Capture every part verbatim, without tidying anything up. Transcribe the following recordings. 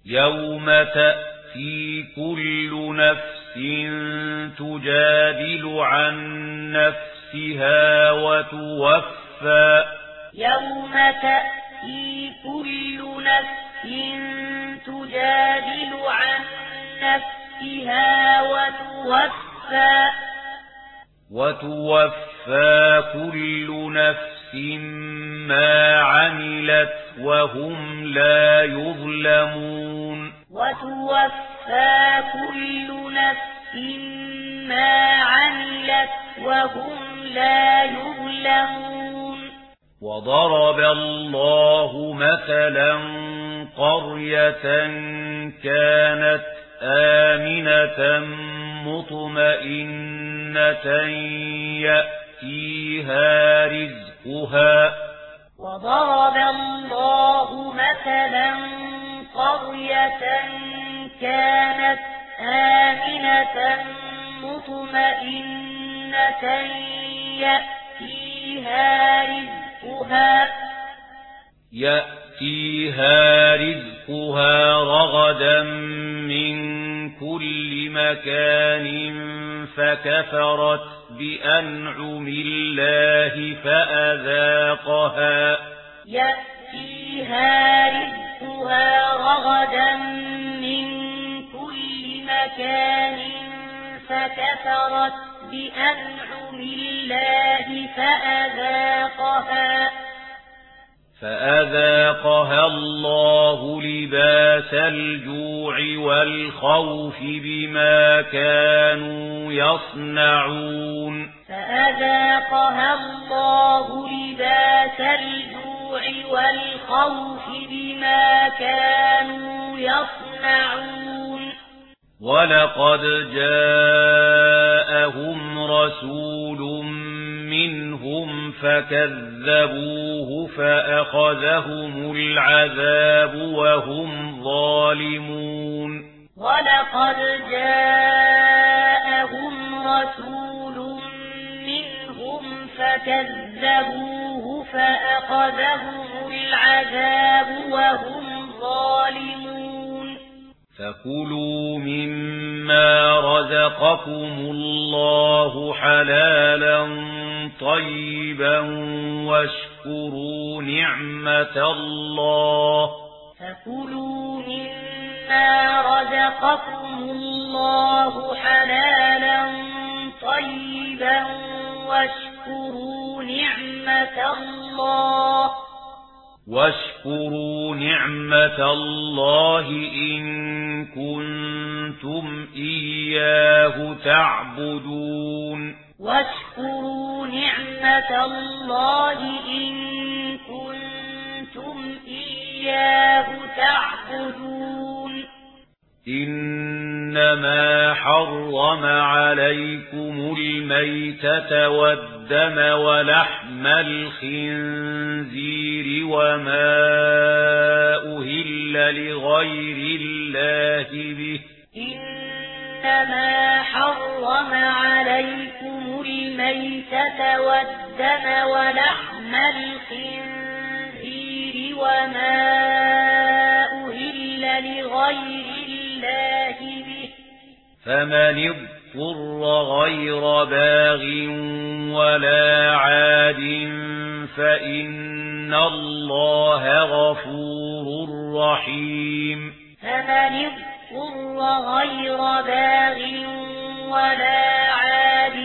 يوم تأتي كل نفس تجادل عن نفسها وتوفى يوم تأتي كل نفس تجادل عن نفسها وتوفى وتوفى كل نفس ما عملت وهم لا يظلمون وتوفى كل نفس ما عملت وهم لا يظلمون وضرب الله مثلا قرية كانت آمنة مطمئنة يأتيها رزقها وضرب الله مثلا قرية كانت آمنة مطمئنة يأتيها رزقها يأتيها رزقها رغدا من كل مكان فكفرت بأنعم الله فأذاقها يأتيها رزقها رغدا من كل مكان فكفرت بأنعم الله فأذاقها فأذاقها الله لباس الجوع والخوف بما كانوا يصنعون فأذاقها الله لباس الجوع والخوف بما كانوا يصنعون ولقد جاءهم رسول منهم فكذبوه فأخذهم العذاب وهم ظالمون ولقد جاءهم رسول منهم فكذبوه فأخذهم العذاب وهم ظالمون فكلوا مما رزقكم الله حلالا طيبا واشكروا نعمة الله فكلوا مما رزقكم الله حلالا طيبا واشكروا نعمة الله واشكروا نعمة الله إن كنتم إياه تعبدون واشكروا نعمة الله إن كنتم إياه تعبدون إنما حرم عليكم الميتة والدم ولحم الخنزير وما أهل لغير الله به إنما حرم عليكم الميتة والدم ولحم الخنزير وما أهل لغير الله به فمن اضطر غير باغ ولا عاد فإن الله غفور رحيم فمن اضطر غير باغ ولا عاد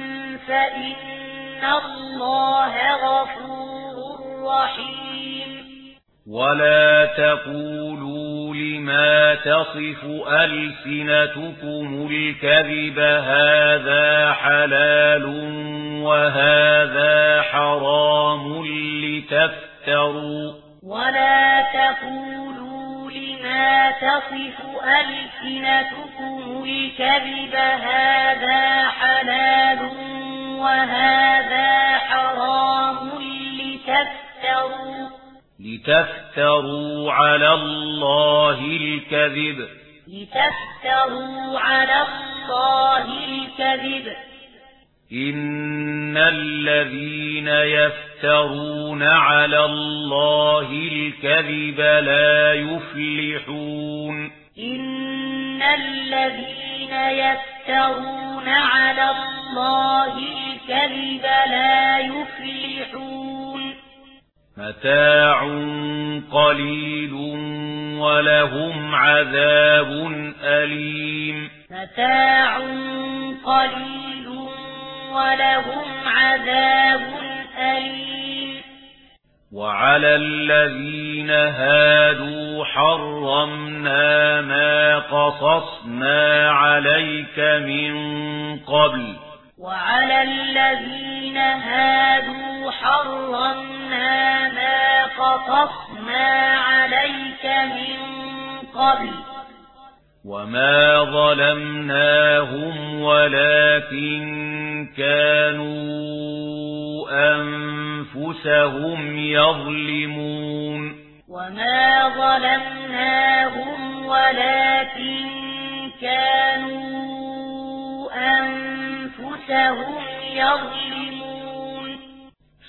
فإن الله غفور رحيم ولا تقولوا لما تصف ألسنتكم الكذب هذا حلال وهذا حرام لتفتروا ولا تقولوا لما تصف ألسنتكم الكذب هذا حلال وهذا حرام لتفتروا لتفتروا على الله الكذب لتفتروا على الله الكذب إن الذين يفترون على الله الكذب لا يفلحون إن الذين يفترون على الله الكذب لا يفلحون متاع قليل ولهم عذاب أليم متاع قليل ولهم عذاب أليم وعلى الذين هادوا حرمنا ما قصصنا عليك من قبل وعلى الذين هادوا حرمنا ما قصصنا عليك من قبل وما ظلمناهم ولكن كانوا أنفسهم يظلمون وما ظلمناهم ولكن كانوا أنفسهم يظلمون